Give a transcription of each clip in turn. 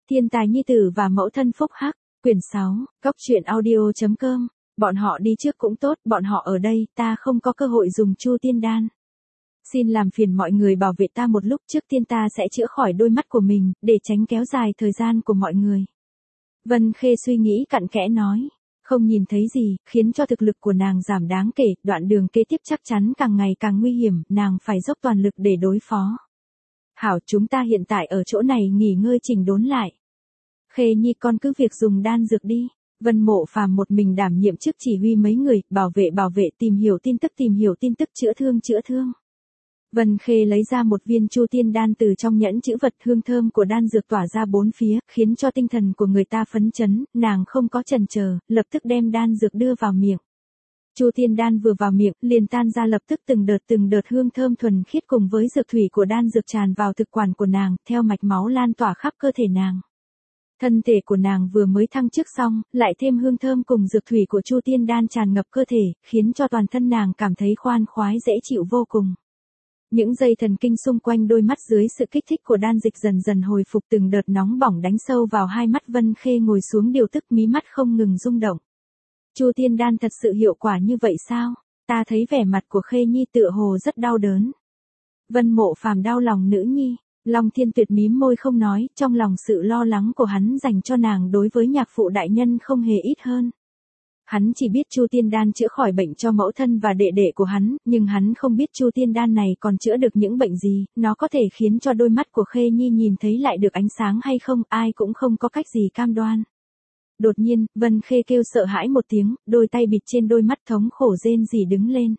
Thiên tài nhi tử và mẫu thân phúc hắc, quyển 6, Cóc truyện audio.com. Bọn họ đi trước cũng tốt, bọn họ ở đây, ta không có cơ hội dùng Chu Tiên Đan. Xin làm phiền mọi người bảo vệ ta một lúc, trước tiên ta sẽ chữa khỏi đôi mắt của mình, để tránh kéo dài thời gian của mọi người. Vân Khê suy nghĩ cặn kẽ nói. Không nhìn thấy gì, khiến cho thực lực của nàng giảm đáng kể, đoạn đường kế tiếp chắc chắn càng ngày càng nguy hiểm, nàng phải dốc toàn lực để đối phó. Hảo, chúng ta hiện tại ở chỗ này nghỉ ngơi chỉnh đốn lại. Khê Nhi, con cứ việc dùng đan dược đi. Vân Mộ Phàm một mình đảm nhiệm chức chỉ huy mấy người, bảo vệ, tìm hiểu tin tức, chữa thương. Vân Khê lấy ra một viên Chu Tiên Đan từ trong nhẫn chữ vật, hương thơm của đan dược tỏa ra bốn phía, khiến cho tinh thần của người ta phấn chấn, nàng không có chần chờ, lập tức đem đan dược đưa vào miệng. Chu Tiên Đan vừa vào miệng, liền tan ra lập tức từng đợt hương thơm thuần khiết cùng với dược thủy của đan dược tràn vào thực quản của nàng, theo mạch máu lan tỏa khắp cơ thể nàng. Thân thể của nàng vừa mới thăng chức xong, lại thêm hương thơm cùng dược thủy của Chu Tiên Đan tràn ngập cơ thể, khiến cho toàn thân nàng cảm thấy khoan khoái dễ chịu vô cùng. Những dây thần kinh xung quanh đôi mắt dưới sự kích thích của đan dịch dần dần hồi phục, từng đợt nóng bỏng đánh sâu vào hai mắt. Vân Khê ngồi xuống điều tức, mí mắt không ngừng rung động. Chu Tiên Đan thật sự hiệu quả như vậy sao? Ta thấy vẻ mặt của Khê Nhi tựa hồ rất đau đớn. Vân Mộ Phàm đau lòng nữ nhi. Long Thiên Tuyệt mím môi không nói, trong lòng sự lo lắng của hắn dành cho nàng đối với nhạc phụ đại nhân không hề ít hơn. Hắn chỉ biết Chu Tiên Đan chữa khỏi bệnh cho mẫu thân và đệ đệ của hắn, nhưng hắn không biết Chu Tiên Đan này còn chữa được những bệnh gì, nó có thể khiến cho đôi mắt của Khê Nhi nhìn thấy lại được ánh sáng hay không, ai cũng không có cách gì cam đoan. Đột nhiên, Vân Khê kêu sợ hãi một tiếng, đôi tay bịt trên đôi mắt thống khổ rên rỉ đứng lên.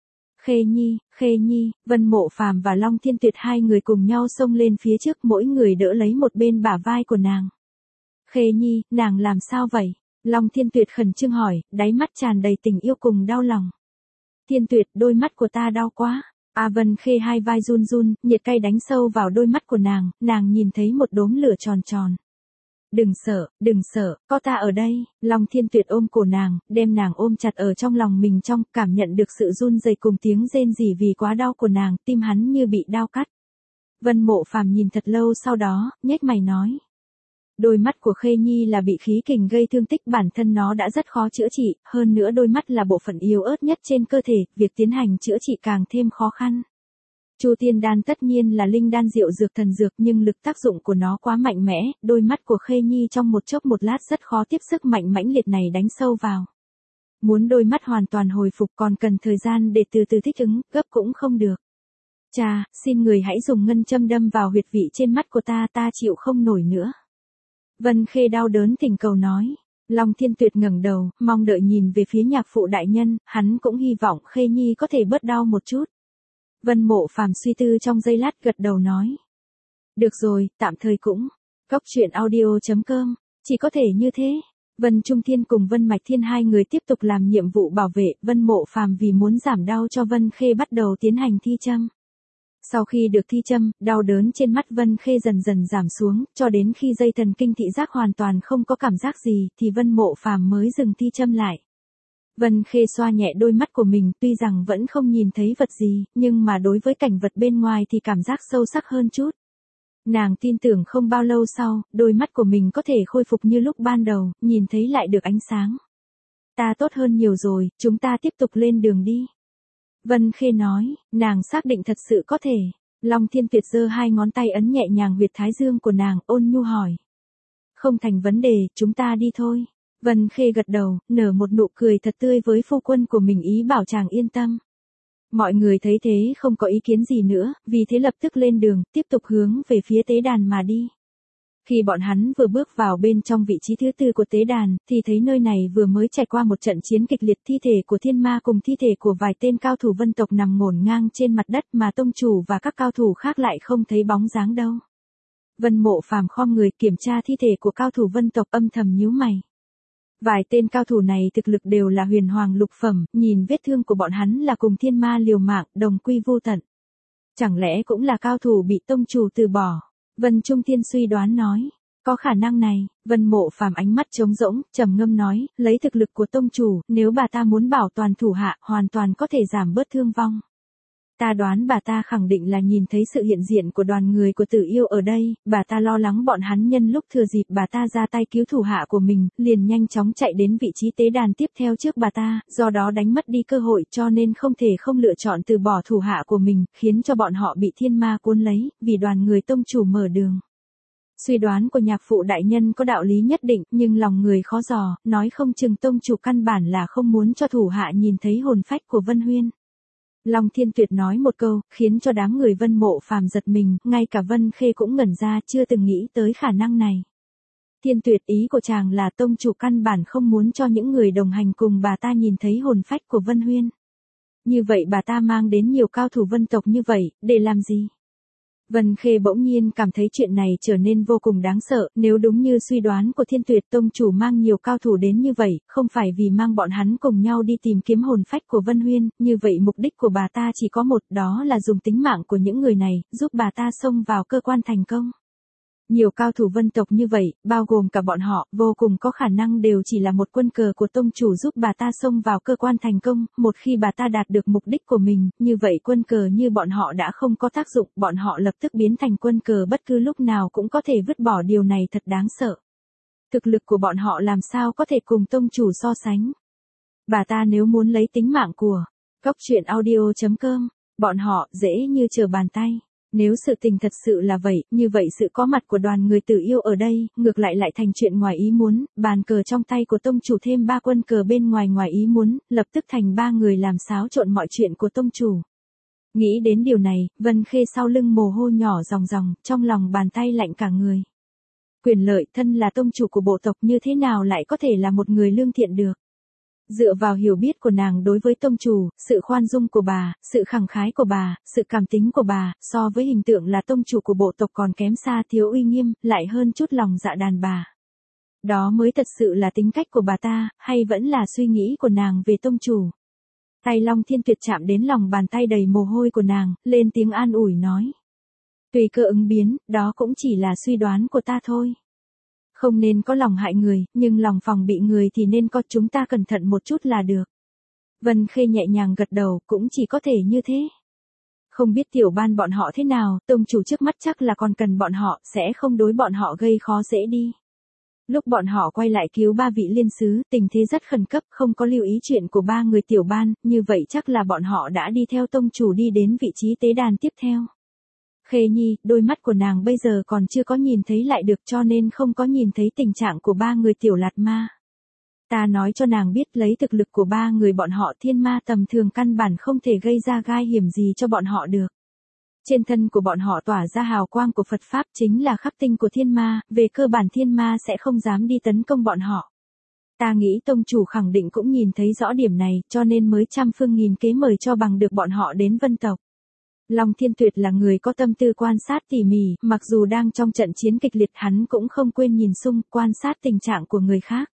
Khê Nhi, Vân Mộ Phàm và Long Thiên Tuyệt hai người cùng nhau xông lên phía trước, mỗi người đỡ lấy một bên bả vai của nàng. Khê Nhi, nàng làm sao vậy? Long Thiên Tuyệt khẩn trương hỏi, đáy mắt tràn đầy tình yêu cùng đau lòng. Thiên Tuyệt, đôi mắt của ta đau quá. Vân Khê hai vai run run, nhiệt cay đánh sâu vào đôi mắt của nàng nhìn thấy một đốm lửa tròn tròn. Đừng sợ, có ta ở đây. Long Thiên Tuyệt ôm cổ nàng, đem nàng ôm chặt ở trong lòng mình, cảm nhận được sự run rẩy cùng tiếng rên rỉ vì quá đau của nàng, tim hắn như bị đao cắt. Vân Mộ Phàm nhìn thật lâu sau đó, nhếch mày nói. Đôi mắt của Khê Nhi là bị khí kình gây thương tích, bản thân nó đã rất khó chữa trị, hơn nữa đôi mắt là bộ phận yếu ớt nhất trên cơ thể, việc tiến hành chữa trị càng thêm khó khăn. Chu Tiên Đan tất nhiên là linh đan diệu dược thần dược, nhưng lực tác dụng của nó quá mạnh mẽ, đôi mắt của Khê Nhi trong một chốc một lát rất khó tiếp sức mạnh mãnh liệt này đánh sâu vào. Muốn đôi mắt hoàn toàn hồi phục còn cần thời gian để từ từ thích ứng, gấp cũng không được. Cha, xin người hãy dùng ngân châm đâm vào huyệt vị trên mắt của ta chịu không nổi nữa. Vân Khê đau đớn thỉnh cầu nói. Long Thiên Tuyệt ngẩng đầu, mong đợi nhìn về phía nhạc phụ đại nhân, hắn cũng hy vọng Khê Nhi có thể bớt đau một chút. Vân Mộ Phàm suy tư trong giây lát gật đầu nói. Được rồi, tạm thời cũng. Cóc truyện audio.com, chỉ có thể như thế. Vân Trung Thiên cùng Vân Mạch Thiên hai người tiếp tục làm nhiệm vụ bảo vệ, Vân Mộ Phàm vì muốn giảm đau cho Vân Khê bắt đầu tiến hành thi châm. Sau khi được thi châm, đau đớn trên mắt Vân Khê dần dần giảm xuống, cho đến khi dây thần kinh thị giác hoàn toàn không có cảm giác gì, thì Vân Mộ Phàm mới dừng thi châm lại. Vân Khê xoa nhẹ đôi mắt của mình, tuy rằng vẫn không nhìn thấy vật gì, nhưng mà đối với cảnh vật bên ngoài thì cảm giác sâu sắc hơn chút. Nàng tin tưởng không bao lâu sau, đôi mắt của mình có thể khôi phục như lúc ban đầu, nhìn thấy lại được ánh sáng. Ta tốt hơn nhiều rồi, chúng ta tiếp tục lên đường đi. Vân Khê nói, nàng xác định thật sự có thể. Long Thiên Tuyệt giơ hai ngón tay ấn nhẹ nhàng huyệt thái dương của nàng, ôn nhu hỏi. Không thành vấn đề, chúng ta đi thôi. Vân Khê gật đầu, nở một nụ cười thật tươi với phu quân của mình, ý bảo chàng yên tâm. Mọi người thấy thế không có ý kiến gì nữa, vì thế lập tức lên đường, tiếp tục hướng về phía tế đàn mà đi. Khi bọn hắn vừa bước vào bên trong vị trí thứ tư của tế đàn, thì thấy nơi này vừa mới trải qua một trận chiến kịch liệt, thi thể của thiên ma cùng thi thể của vài tên cao thủ vân tộc nằm ngổn ngang trên mặt đất, mà tông chủ và các cao thủ khác lại không thấy bóng dáng đâu. Vân Mộ Phàm khom người kiểm tra thi thể của cao thủ vân tộc, âm thầm nhíu mày. Vài tên cao thủ này thực lực đều là huyền hoàng lục phẩm, nhìn vết thương của bọn hắn là cùng thiên ma liều mạng, đồng quy vô tận. Chẳng lẽ cũng là cao thủ bị tông chủ từ bỏ? Vân Trung Thiên suy đoán nói. Có khả năng này. Vân Mộ Phàm ánh mắt trống rỗng, trầm ngâm nói, lấy thực lực của tông chủ, nếu bà ta muốn bảo toàn thủ hạ, hoàn toàn có thể giảm bớt thương vong. Ta đoán bà ta khẳng định là nhìn thấy sự hiện diện của đoàn người của Tử Yêu ở đây, bà ta lo lắng bọn hắn nhân lúc thừa dịp bà ta ra tay cứu thủ hạ của mình, liền nhanh chóng chạy đến vị trí tế đàn tiếp theo trước bà ta, do đó đánh mất đi cơ hội cho nên không thể không lựa chọn từ bỏ thủ hạ của mình, khiến cho bọn họ bị thiên ma cuốn lấy, vì đoàn người tông chủ mở đường. Suy đoán của nhạc phụ đại nhân có đạo lý nhất định, nhưng lòng người khó dò, nói không chừng tông chủ căn bản là không muốn cho thủ hạ nhìn thấy hồn phách của Vân Huyên. Long Thiên Tuyệt nói một câu, khiến cho đám người Vân Mộ Phàm giật mình, ngay cả Vân Khê cũng ngẩn ra, chưa từng nghĩ tới khả năng này. Thiên Tuyệt, ý của chàng là tông chủ căn bản không muốn cho những người đồng hành cùng bà ta nhìn thấy hồn phách của Vân Huyên. Như vậy bà ta mang đến nhiều cao thủ vân tộc như vậy, để làm gì? Vân Khê bỗng nhiên cảm thấy chuyện này trở nên vô cùng đáng sợ, nếu đúng như suy đoán của Thiên Tuyệt, tông chủ mang nhiều cao thủ đến như vậy, không phải vì mang bọn hắn cùng nhau đi tìm kiếm hồn phách của Vân Huyên, như vậy mục đích của bà ta chỉ có một, đó là dùng tính mạng của những người này, giúp bà ta xông vào cơ quan thành công. Nhiều cao thủ vân tộc như vậy, bao gồm cả bọn họ, vô cùng có khả năng đều chỉ là một quân cờ của tông chủ giúp bà ta xông vào cơ quan thành công, một khi bà ta đạt được mục đích của mình, như vậy quân cờ như bọn họ đã không có tác dụng, bọn họ lập tức biến thành quân cờ bất cứ lúc nào cũng có thể vứt bỏ, điều này thật đáng sợ. Thực lực của bọn họ làm sao có thể cùng tông chủ so sánh. Bà ta nếu muốn lấy tính mạng của Cốc Truyện Audio.com, bọn họ dễ như trở bàn tay. Nếu sự tình thật sự là vậy, như vậy sự có mặt của đoàn người Tử Yêu ở đây, ngược lại thành chuyện ngoài ý muốn, bàn cờ trong tay của tông chủ thêm 3 quân cờ bên ngoài ngoài ý muốn, lập tức thành 3 người làm xáo trộn mọi chuyện của tông chủ. Nghĩ đến điều này, Vân Khê sau lưng mồ hôi nhỏ ròng ròng, trong lòng bàn tay lạnh cả người. Quyền lợi, thân là tông chủ của bộ tộc, như thế nào lại có thể là một người lương thiện được? Dựa vào hiểu biết của nàng đối với tông chủ, sự khoan dung của bà, sự khẳng khái của bà, sự cảm tính của bà, so với hình tượng là tông chủ của bộ tộc còn kém xa, thiếu uy nghiêm, lại hơn chút lòng dạ đàn bà. Đó mới thật sự là tính cách của bà ta, hay vẫn là suy nghĩ của nàng về tông chủ? Tay Long Thiên Tuyệt chạm đến lòng bàn tay đầy mồ hôi của nàng, lên tiếng an ủi nói. Tùy cơ ứng biến, đó cũng chỉ là suy đoán của ta thôi. Không nên có lòng hại người, nhưng lòng phòng bị người thì nên có, chúng ta cẩn thận một chút là được. Vân Khê nhẹ nhàng gật đầu, cũng chỉ có thể như thế. Không biết tiểu ban bọn họ thế nào, tông chủ trước mắt chắc là còn cần bọn họ, sẽ không đối bọn họ gây khó dễ đi. Lúc bọn họ quay lại cứu 3 vị liên sứ, tình thế rất khẩn cấp, không có lưu ý chuyện của 3 người tiểu ban, như vậy chắc là bọn họ đã đi theo tông chủ đi đến vị trí tế đàn tiếp theo. Khê Nhi, đôi mắt của nàng bây giờ còn chưa có nhìn thấy lại được, cho nên không có nhìn thấy tình trạng của 3 người tiểu lạt ma. Ta nói cho nàng biết, lấy thực lực của 3 người bọn họ, thiên ma tầm thường căn bản không thể gây ra gai hiểm gì cho bọn họ được. Trên thân của bọn họ tỏa ra hào quang của Phật Pháp, chính là khắc tinh của thiên ma, về cơ bản thiên ma sẽ không dám đi tấn công bọn họ. Ta nghĩ tông chủ khẳng định cũng nhìn thấy rõ điểm này, cho nên mới trăm phương nghìn kế mời cho bằng được bọn họ đến vân tộc. Long Thiên Tuyệt là người có tâm tư quan sát tỉ mỉ, mặc dù đang trong trận chiến kịch liệt, hắn cũng không quên nhìn xung, quan sát tình trạng của người khác.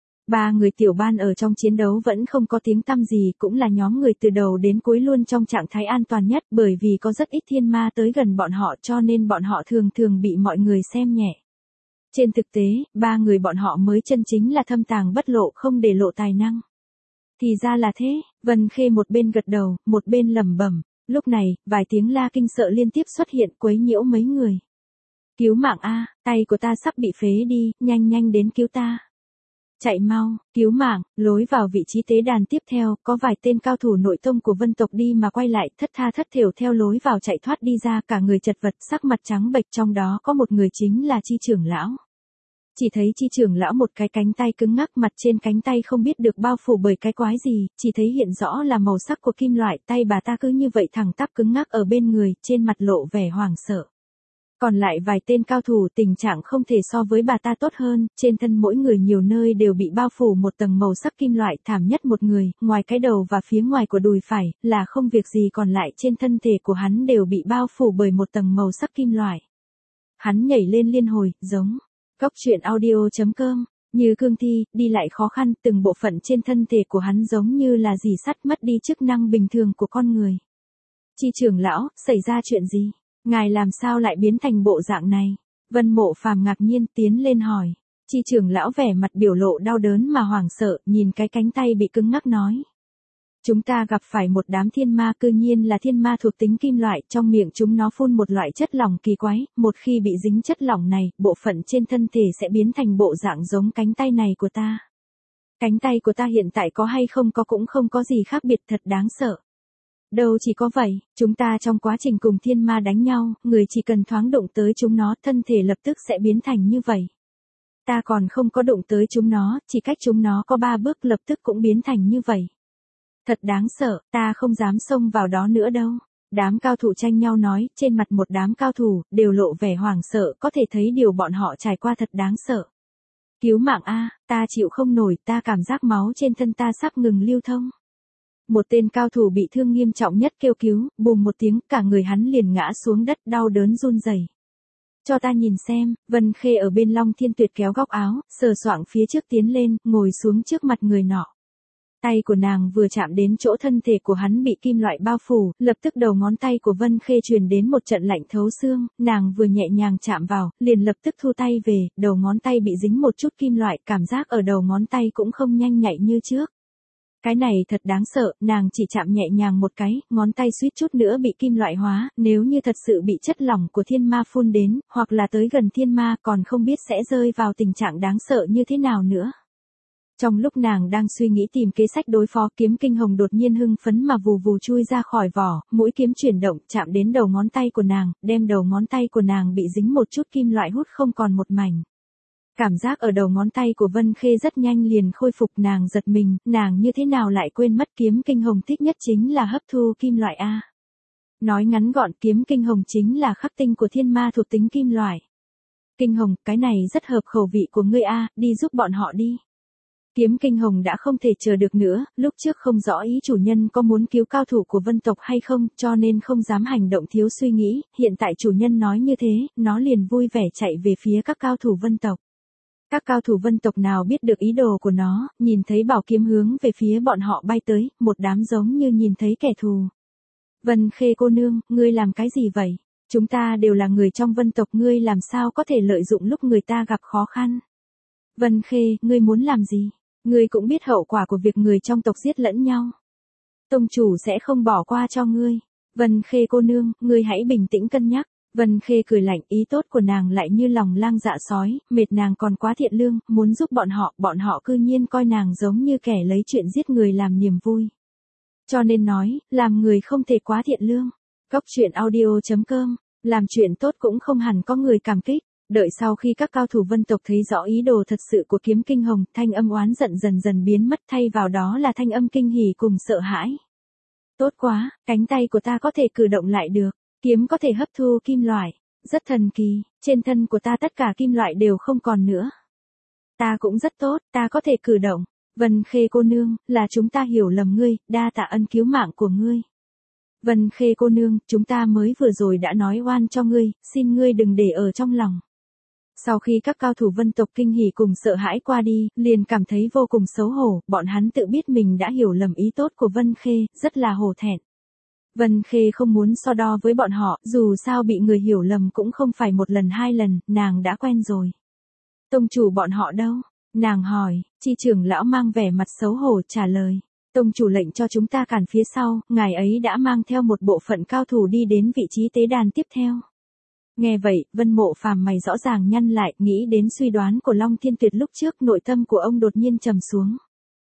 3 người tiểu ban ở trong chiến đấu vẫn không có tiếng tăm gì, cũng là nhóm người từ đầu đến cuối luôn trong trạng thái an toàn nhất, bởi vì có rất ít thiên ma tới gần bọn họ, cho nên bọn họ thường thường bị mọi người xem nhẹ. Trên thực tế, 3 người bọn họ mới chân chính là thâm tàng bất lộ, không để lộ tài năng. Thì ra là thế, Vân Khê một bên gật đầu, một bên lẩm bẩm. Lúc này, vài tiếng la kinh sợ liên tiếp xuất hiện, quấy nhiễu mấy người. Cứu mạng a, tay của ta sắp bị phế đi, nhanh đến cứu ta. Chạy mau, cứu mạng. Lối vào vị trí tế đàn tiếp theo, có vài tên cao thủ nội tông của vân tộc đi mà quay lại, thất tha thất thểu theo lối vào chạy thoát đi ra, cả người chật vật, sắc mặt trắng bệch, trong đó có một người chính là Chi trưởng lão. Chỉ thấy Chi trưởng lão một cái cánh tay cứng ngắc, mặt trên cánh tay không biết được bao phủ bởi cái quái gì, chỉ thấy hiện rõ là màu sắc của kim loại, tay bà ta cứ như vậy thẳng tắp cứng ngắc ở bên người, trên mặt lộ vẻ hoảng sợ. Còn lại vài tên cao thủ, tình trạng không thể so với bà ta tốt hơn, trên thân mỗi người nhiều nơi đều bị bao phủ một tầng màu sắc kim loại, thảm nhất một người, ngoài cái đầu và phía ngoài của đùi phải, là không việc gì, còn lại trên thân thể của hắn đều bị bao phủ bởi một tầng màu sắc kim loại. Hắn nhảy lên liên hồi, giống Cốc Truyện Audio.com, như cương thi, đi lại khó khăn, từng bộ phận trên thân thể của hắn giống như là rỉ sắt, mất đi chức năng bình thường của con người. Chi trưởng lão, xảy ra chuyện gì? Ngài làm sao lại biến thành bộ dạng này? Vân Mộ Phàm ngạc nhiên tiến lên hỏi. Chi trưởng lão vẻ mặt biểu lộ đau đớn mà hoảng sợ, nhìn cái cánh tay bị cứng ngắc nói. Chúng ta gặp phải một đám thiên ma, cư nhiên là thiên ma thuộc tính kim loại, trong miệng chúng nó phun một loại chất lỏng kỳ quái, một khi bị dính chất lỏng này, bộ phận trên thân thể sẽ biến thành bộ dạng giống cánh tay này của ta. Cánh tay của ta hiện tại có hay không có cũng không có gì khác biệt, thật đáng sợ. Đâu chỉ có vậy, chúng ta trong quá trình cùng thiên ma đánh nhau, người chỉ cần thoáng đụng tới chúng nó, thân thể lập tức sẽ biến thành như vậy. Ta còn không có đụng tới chúng nó, chỉ cách chúng nó có 3 bước lập tức cũng biến thành như vậy. Thật đáng sợ, ta không dám xông vào đó nữa đâu. Đám cao thủ tranh nhau nói, trên mặt một đám cao thủ, đều lộ vẻ hoảng sợ, có thể thấy điều bọn họ trải qua thật đáng sợ. Cứu mạng a, ta chịu không nổi, ta cảm giác máu trên thân ta sắp ngừng lưu thông. Một tên cao thủ bị thương nghiêm trọng nhất kêu cứu, bùm một tiếng, cả người hắn liền ngã xuống đất đau đớn run rẩy. Cho ta nhìn xem, Vân Khê ở bên Long Thiên Tuyệt kéo góc áo, sờ soạng phía trước tiến lên, ngồi xuống trước mặt người nọ. Tay của nàng vừa chạm đến chỗ thân thể của hắn bị kim loại bao phủ, lập tức đầu ngón tay của Vân Khê truyền đến một trận lạnh thấu xương, nàng vừa nhẹ nhàng chạm vào, liền lập tức thu tay về, đầu ngón tay bị dính một chút kim loại, cảm giác ở đầu ngón tay cũng không nhanh nhạy như trước. Cái này thật đáng sợ, nàng chỉ chạm nhẹ nhàng một cái, ngón tay suýt chút nữa bị kim loại hóa, nếu như thật sự bị chất lỏng của thiên ma phun đến, hoặc là tới gần thiên ma còn không biết sẽ rơi vào tình trạng đáng sợ như thế nào nữa. Trong lúc nàng đang suy nghĩ tìm kế sách đối phó, kiếm kinh hồng đột nhiên hưng phấn mà vù vù chui ra khỏi vỏ, mũi kiếm chuyển động chạm đến đầu ngón tay của nàng, đem đầu ngón tay của nàng bị dính một chút kim loại hút không còn một mảnh. Cảm giác ở đầu ngón tay của Vân Khê rất nhanh liền khôi phục, nàng giật mình, nàng như thế nào lại quên mất kiếm kinh hồng thích nhất chính là hấp thu kim loại a. Nói ngắn gọn, kiếm kinh hồng chính là khắc tinh của thiên ma thuộc tính kim loại. Kinh hồng, cái này rất hợp khẩu vị của ngươi a, đi giúp bọn họ đi. Kiếm kinh hồng đã không thể chờ được nữa, lúc trước không rõ ý chủ nhân có muốn cứu cao thủ của vân tộc hay không, cho nên không dám hành động thiếu suy nghĩ, hiện tại chủ nhân nói như thế, nó liền vui vẻ chạy về phía các cao thủ vân tộc. Các cao thủ vân tộc nào biết được ý đồ của nó, nhìn thấy bảo kiếm hướng về phía bọn họ bay tới, một đám giống như nhìn thấy kẻ thù. Vân Khê cô nương, ngươi làm cái gì vậy? Chúng ta đều là người trong vân tộc, ngươi làm sao có thể lợi dụng lúc người ta gặp khó khăn? Vân Khê, ngươi muốn làm gì? Ngươi cũng biết hậu quả của việc người trong tộc giết lẫn nhau. Tông chủ sẽ không bỏ qua cho ngươi. Vân Khê cô nương, ngươi hãy bình tĩnh cân nhắc. Vân Khê cười lạnh, ý tốt của nàng lại như lòng lang dạ sói, mệt nàng còn quá thiện lương, muốn giúp bọn họ cư nhiên coi nàng giống như kẻ lấy chuyện giết người làm niềm vui. Cho nên nói, làm người không thể quá thiện lương. Góc truyện audio.com, làm chuyện tốt cũng không hẳn có người cảm kích. Đợi sau khi các cao thủ vân tộc thấy rõ ý đồ thật sự của kiếm kinh hồng, thanh âm oán giận dần dần biến mất, thay vào đó là thanh âm kinh hỉ cùng sợ hãi. Tốt quá, cánh tay của ta có thể cử động lại được, kiếm có thể hấp thu kim loại, rất thần kỳ, trên thân của ta tất cả kim loại đều không còn nữa. Ta cũng rất tốt, ta có thể cử động. Vân Khê cô nương, là chúng ta hiểu lầm ngươi, đa tạ ân cứu mạng của ngươi. Vân Khê cô nương, chúng ta mới vừa rồi đã nói oan cho ngươi, xin ngươi đừng để ở trong lòng. Sau khi các cao thủ vân tộc kinh hỉ cùng sợ hãi qua đi, liền cảm thấy vô cùng xấu hổ, bọn hắn tự biết mình đã hiểu lầm ý tốt của Vân Khê, rất là hổ thẹn. Vân Khê không muốn so đo với bọn họ, dù sao bị người hiểu lầm cũng không phải một lần hai lần, nàng đã quen rồi. Tông chủ bọn họ đâu? Nàng hỏi, chi trưởng lão mang vẻ mặt xấu hổ trả lời. Tông chủ lệnh cho chúng ta cản phía sau, ngài ấy đã mang theo một bộ phận cao thủ đi đến vị trí tế đàn tiếp theo. Nghe vậy, Vân Mộ Phàm mày rõ ràng nhăn lại, nghĩ đến suy đoán của Long Thiên Tuyệt lúc trước, nội tâm của ông đột nhiên trầm xuống.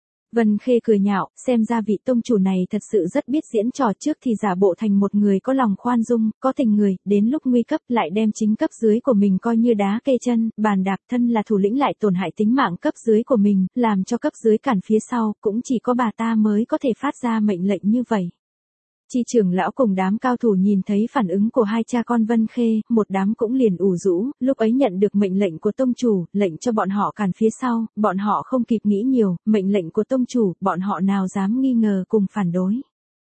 Vân Khê cười nhạo, xem ra vị tông chủ này thật sự rất biết diễn trò, trước thì giả bộ thành một người có lòng khoan dung, có tình người, đến lúc nguy cấp lại đem chính cấp dưới của mình coi như đá kê chân, bàn đạp, thân là thủ lĩnh lại tổn hại tính mạng cấp dưới của mình, làm cho cấp dưới cản phía sau, cũng chỉ có bà ta mới có thể phát ra mệnh lệnh như vậy. Chi trưởng lão cùng đám cao thủ nhìn thấy phản ứng của hai cha con Vân Khê, một đám cũng liền ủ rũ, lúc ấy nhận được mệnh lệnh của tông chủ, lệnh cho bọn họ cản phía sau, bọn họ không kịp nghĩ nhiều, mệnh lệnh của tông chủ, bọn họ nào dám nghi ngờ cùng phản đối.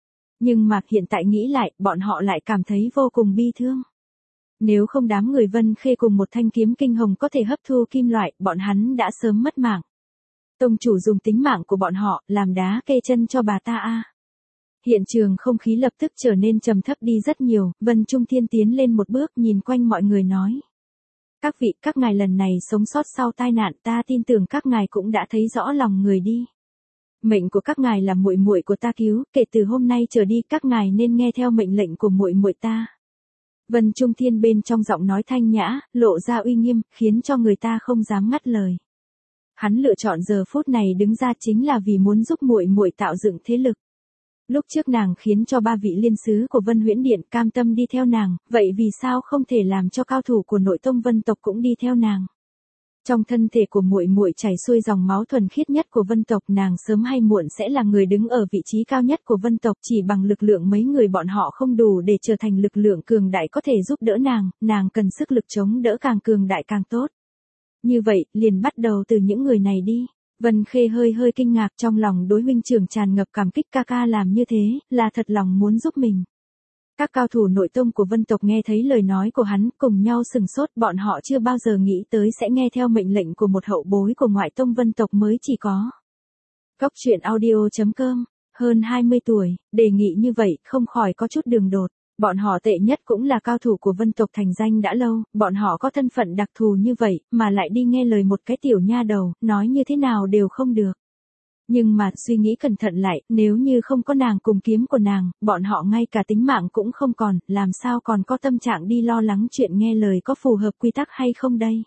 Nhưng mà hiện tại nghĩ lại, bọn họ lại cảm thấy vô cùng bi thương. Nếu không đám người Vân Khê cùng một thanh kiếm kinh hồng có thể hấp thu kim loại, bọn hắn đã sớm mất mạng. Tông chủ dùng tính mạng của bọn họ, làm đá kê chân cho bà ta a. Hiện trường không khí lập tức trở nên trầm thấp đi rất nhiều, Vân Trung Thiên tiến lên một bước nhìn quanh mọi người nói. Các vị, các ngài lần này sống sót sau tai nạn, ta tin tưởng các ngài cũng đã thấy rõ lòng người đi. Mệnh của các ngài là muội muội của ta cứu, kể từ hôm nay trở đi các ngài nên nghe theo mệnh lệnh của muội muội ta. Vân Trung Thiên bên trong giọng nói thanh nhã, lộ ra uy nghiêm, khiến cho người ta không dám ngắt lời. Hắn lựa chọn giờ phút này đứng ra chính là vì muốn giúp muội muội tạo dựng thế lực. Lúc trước nàng khiến cho 3 vị liên sứ của Vân Huyễn Điện cam tâm đi theo nàng, vậy vì sao không thể làm cho cao thủ của nội tông Vân tộc cũng đi theo nàng? Trong thân thể của muội muội chảy xuôi dòng máu thuần khiết nhất của Vân tộc, nàng sớm hay muộn sẽ là người đứng ở vị trí cao nhất của Vân tộc, chỉ bằng lực lượng mấy người bọn họ không đủ để trở thành lực lượng cường đại có thể giúp đỡ nàng cần sức lực chống đỡ càng cường đại càng tốt. Như vậy, liền bắt đầu từ những người này đi. Vân Khê hơi kinh ngạc, trong lòng đối huynh trưởng tràn ngập cảm kích, ca ca làm như thế, là thật lòng muốn giúp mình. Các cao thủ nội tông của Vân tộc nghe thấy lời nói của hắn, cùng nhau sừng sốt, bọn họ chưa bao giờ nghĩ tới sẽ nghe theo mệnh lệnh của một hậu bối của ngoại tông Vân tộc mới chỉ có. Góc truyện audio.com, hơn 20 tuổi, đề nghị như vậy, không khỏi có chút đường đột. Bọn họ tệ nhất cũng là cao thủ của Vân tộc thành danh đã lâu, bọn họ có thân phận đặc thù như vậy, mà lại đi nghe lời một cái tiểu nha đầu, nói như thế nào đều không được. Nhưng mà suy nghĩ cẩn thận lại, nếu như không có nàng cùng kiếm của nàng, bọn họ ngay cả tính mạng cũng không còn, làm sao còn có tâm trạng đi lo lắng chuyện nghe lời có phù hợp quy tắc hay không đây.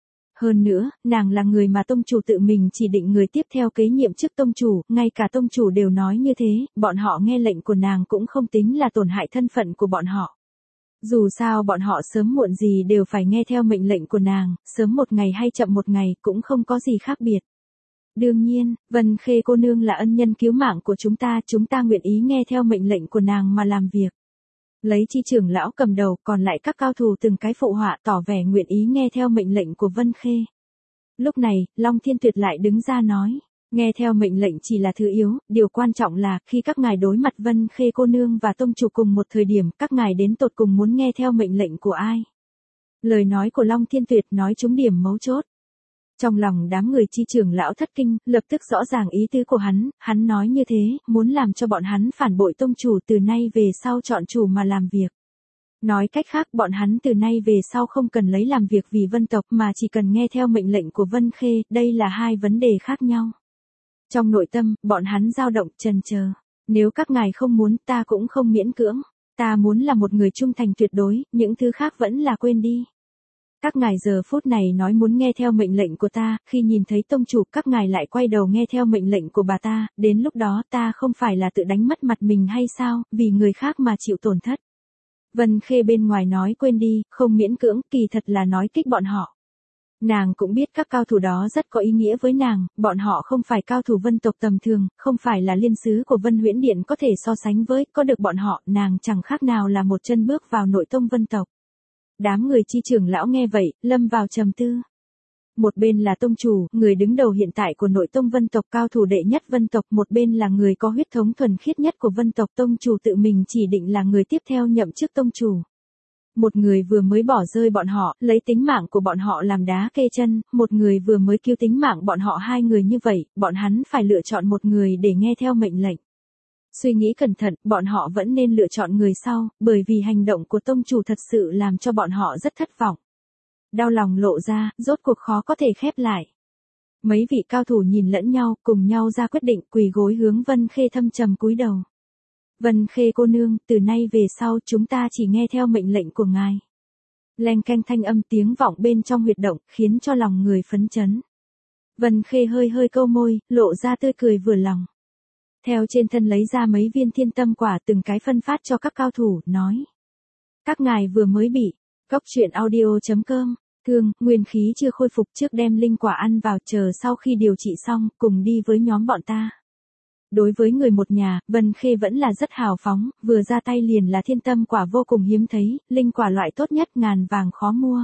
Hơn nữa, nàng là người mà tông chủ tự mình chỉ định người tiếp theo kế nhiệm chức tông chủ, ngay cả tông chủ đều nói như thế, bọn họ nghe lệnh của nàng cũng không tính là tổn hại thân phận của bọn họ. Dù sao bọn họ sớm muộn gì đều phải nghe theo mệnh lệnh của nàng, sớm một ngày hay chậm một ngày cũng không có gì khác biệt. Đương nhiên, Vân Khê cô nương là ân nhân cứu mạng của chúng ta nguyện ý nghe theo mệnh lệnh của nàng mà làm việc. Lấy Chi trưởng lão cầm đầu, còn lại các cao thủ từng cái phụ họa tỏ vẻ nguyện ý nghe theo mệnh lệnh của Vân Khê. Lúc này, Long Thiên Tuyệt lại đứng ra nói, nghe theo mệnh lệnh chỉ là thứ yếu, điều quan trọng là khi các ngài đối mặt Vân Khê cô nương và tông chủ cùng một thời điểm, các ngài đến tột cùng muốn nghe theo mệnh lệnh của ai. Lời nói của Long Thiên Tuyệt nói trúng điểm mấu chốt. Trong lòng đám người Chi trưởng lão thất kinh, lập tức rõ ràng ý tứ của hắn nói như thế, muốn làm cho bọn hắn phản bội tông chủ, từ nay về sau chọn chủ mà làm việc. Nói cách khác, bọn hắn từ nay về sau không cần lấy làm việc vì Vân tộc mà chỉ cần nghe theo mệnh lệnh của Vân Khê, đây là hai vấn đề khác nhau. Trong nội tâm, bọn hắn dao động, chần chờ. Nếu các ngài không muốn, ta cũng không miễn cưỡng. Ta muốn là một người trung thành tuyệt đối, những thứ khác vẫn là quên đi. Các ngài giờ phút này nói muốn nghe theo mệnh lệnh của ta, khi nhìn thấy tông chủ các ngài lại quay đầu nghe theo mệnh lệnh của bà ta, đến lúc đó ta không phải là tự đánh mất mặt mình hay sao, vì người khác mà chịu tổn thất. Vân Khê bên ngoài nói quên đi, không miễn cưỡng, kỳ thật là nói kích bọn họ. Nàng cũng biết các cao thủ đó rất có ý nghĩa với nàng, bọn họ không phải cao thủ Vân tộc tầm thường, không phải là liên sứ của Vân Huyễn Điện có thể so sánh với, có được bọn họ, nàng chẳng khác nào là một chân bước vào nội tông Vân tộc. Đám người Chi trưởng lão nghe vậy, lâm vào trầm tư. Một bên là tông chủ, người đứng đầu hiện tại của nội tông Vân tộc, cao thủ đệ nhất Vân tộc, một bên là người có huyết thống thuần khiết nhất của Vân tộc, tông chủ tự mình chỉ định là người tiếp theo nhậm chức tông chủ. Một người vừa mới bỏ rơi bọn họ, lấy tính mạng của bọn họ làm đá kê chân, một người vừa mới cứu tính mạng bọn họ, hai người như vậy, bọn hắn phải lựa chọn một người để nghe theo mệnh lệnh. Suy nghĩ cẩn thận, bọn họ vẫn nên lựa chọn người sau, bởi vì hành động của tông chủ thật sự làm cho bọn họ rất thất vọng. Đau lòng lộ ra, rốt cuộc khó có thể khép lại. Mấy vị cao thủ nhìn lẫn nhau, cùng nhau ra quyết định, quỳ gối hướng Vân Khê thâm trầm cúi đầu. Vân Khê cô nương, từ nay về sau chúng ta chỉ nghe theo mệnh lệnh của ngài. Leng keng thanh âm tiếng vọng bên trong huyệt động, khiến cho lòng người phấn chấn. Vân Khê hơi câu môi, lộ ra tươi cười vừa lòng. Theo trên thân lấy ra mấy viên thiên tâm quả từng cái phân phát cho các cao thủ, nói. Các ngài vừa mới bị, góc truyện audio.com, thương, nguyên khí chưa khôi phục, trước đem linh quả ăn vào, chờ sau khi điều trị xong, cùng đi với nhóm bọn ta. Đối với người một nhà, Vân Khê vẫn là rất hào phóng, vừa ra tay liền là thiên tâm quả vô cùng hiếm thấy, linh quả loại tốt nhất, ngàn vàng khó mua.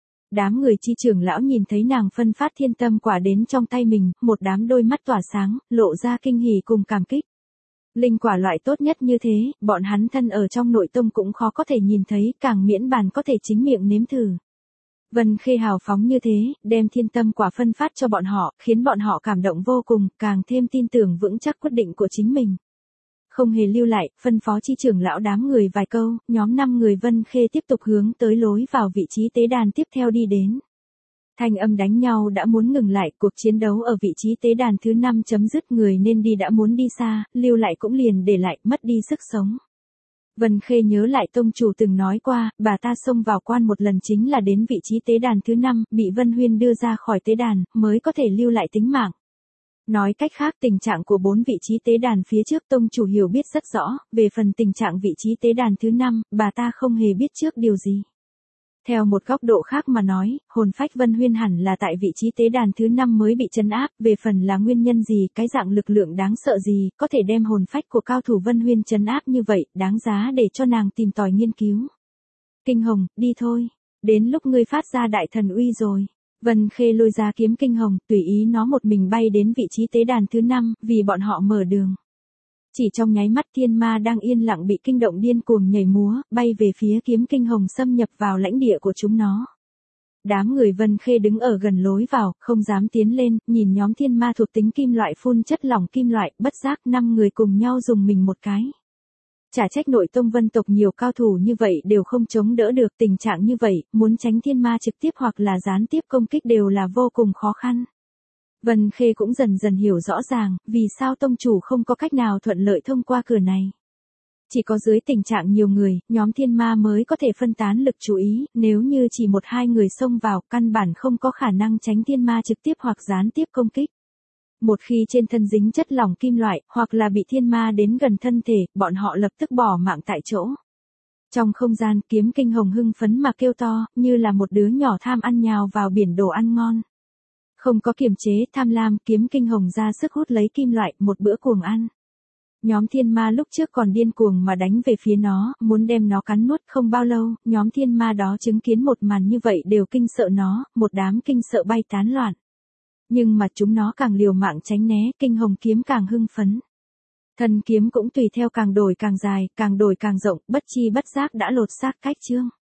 Đám người Chi trưởng lão nhìn thấy nàng phân phát thiên tâm quả đến trong tay mình, một đám đôi mắt tỏa sáng, lộ ra kinh hỉ cùng cảm kích. Linh quả loại tốt nhất như thế, bọn hắn thân ở trong nội tông cũng khó có thể nhìn thấy, càng miễn bàn có thể chính miệng nếm thử. Vân Khê hào phóng như thế, đem thiên tâm quả phân phát cho bọn họ, khiến bọn họ cảm động vô cùng, càng thêm tin tưởng vững chắc quyết định của chính mình. Không hề lưu lại, phân phó Chi trưởng lão đám người vài câu, nhóm 5 người Vân Khê tiếp tục hướng tới lối vào vị trí tế đàn tiếp theo đi đến. Thanh âm đánh nhau đã muốn ngừng lại, cuộc chiến đấu ở vị trí tế đàn thứ 5 chấm dứt, người nên đi đã muốn đi xa, lưu lại cũng liền để lại, mất đi sức sống. Vân Khê nhớ lại tông chủ từng nói qua, bà ta xông vào quan một lần chính là đến vị trí tế đàn thứ 5, bị Vân Huyên đưa ra khỏi tế đàn, mới có thể lưu lại tính mạng. Nói cách khác, tình trạng của 4 vị trí tế đàn phía trước tông chủ hiểu biết rất rõ, về phần tình trạng vị trí tế đàn thứ 5, bà ta không hề biết trước điều gì. Theo một góc độ khác mà nói, hồn phách Vân Huyên hẳn là tại vị trí tế đàn thứ 5 mới bị trấn áp, về phần là nguyên nhân gì, cái dạng lực lượng đáng sợ gì, có thể đem hồn phách của cao thủ Vân Huyên trấn áp như vậy, đáng giá để cho nàng tìm tòi nghiên cứu. Kinh Hồng, đi thôi, đến lúc ngươi phát ra đại thần uy rồi. Vân Khê lôi ra kiếm Kinh Hồng, tùy ý nó một mình bay đến vị trí tế đàn thứ 5, vì bọn họ mở đường. Chỉ trong nháy mắt thiên ma đang yên lặng bị kinh động điên cuồng nhảy múa, bay về phía kiếm Kinh Hồng xâm nhập vào lãnh địa của chúng nó. Đám người Vân Khê đứng ở gần lối vào, không dám tiến lên, nhìn nhóm thiên ma thuộc tính kim loại phun chất lỏng kim loại, bất giác 5 người cùng nhau dùng mình một cái. Chả trách nội tông Vân tộc nhiều cao thủ như vậy đều không chống đỡ được tình trạng như vậy, muốn tránh thiên ma trực tiếp hoặc là gián tiếp công kích đều là vô cùng khó khăn. Vân Khê cũng dần dần hiểu rõ ràng, vì sao tông chủ không có cách nào thuận lợi thông qua cửa này. Chỉ có dưới tình trạng nhiều người, nhóm thiên ma mới có thể phân tán lực chú ý, nếu như chỉ 1-2 người xông vào, căn bản không có khả năng tránh thiên ma trực tiếp hoặc gián tiếp công kích. Một khi trên thân dính chất lỏng kim loại, hoặc là bị thiên ma đến gần thân thể, bọn họ lập tức bỏ mạng tại chỗ. Trong không gian, kiếm Kinh Hồng hưng phấn mà kêu to, như là một đứa nhỏ tham ăn nhào vào biển đồ ăn ngon. Không có kiềm chế, tham lam, kiếm Kinh Hồng ra sức hút lấy kim loại, một bữa cuồng ăn. Nhóm thiên ma lúc trước còn điên cuồng mà đánh về phía nó, muốn đem nó cắn nuốt, không bao lâu, nhóm thiên ma đó chứng kiến một màn như vậy đều kinh sợ nó, một đám kinh sợ bay tán loạn. Nhưng mà chúng nó càng liều mạng tránh né, Kinh Hồng kiếm càng hưng phấn. Thân kiếm cũng tùy theo càng đổi càng dài, càng đổi càng rộng, bất chi bất giác đã lột xác cách chương.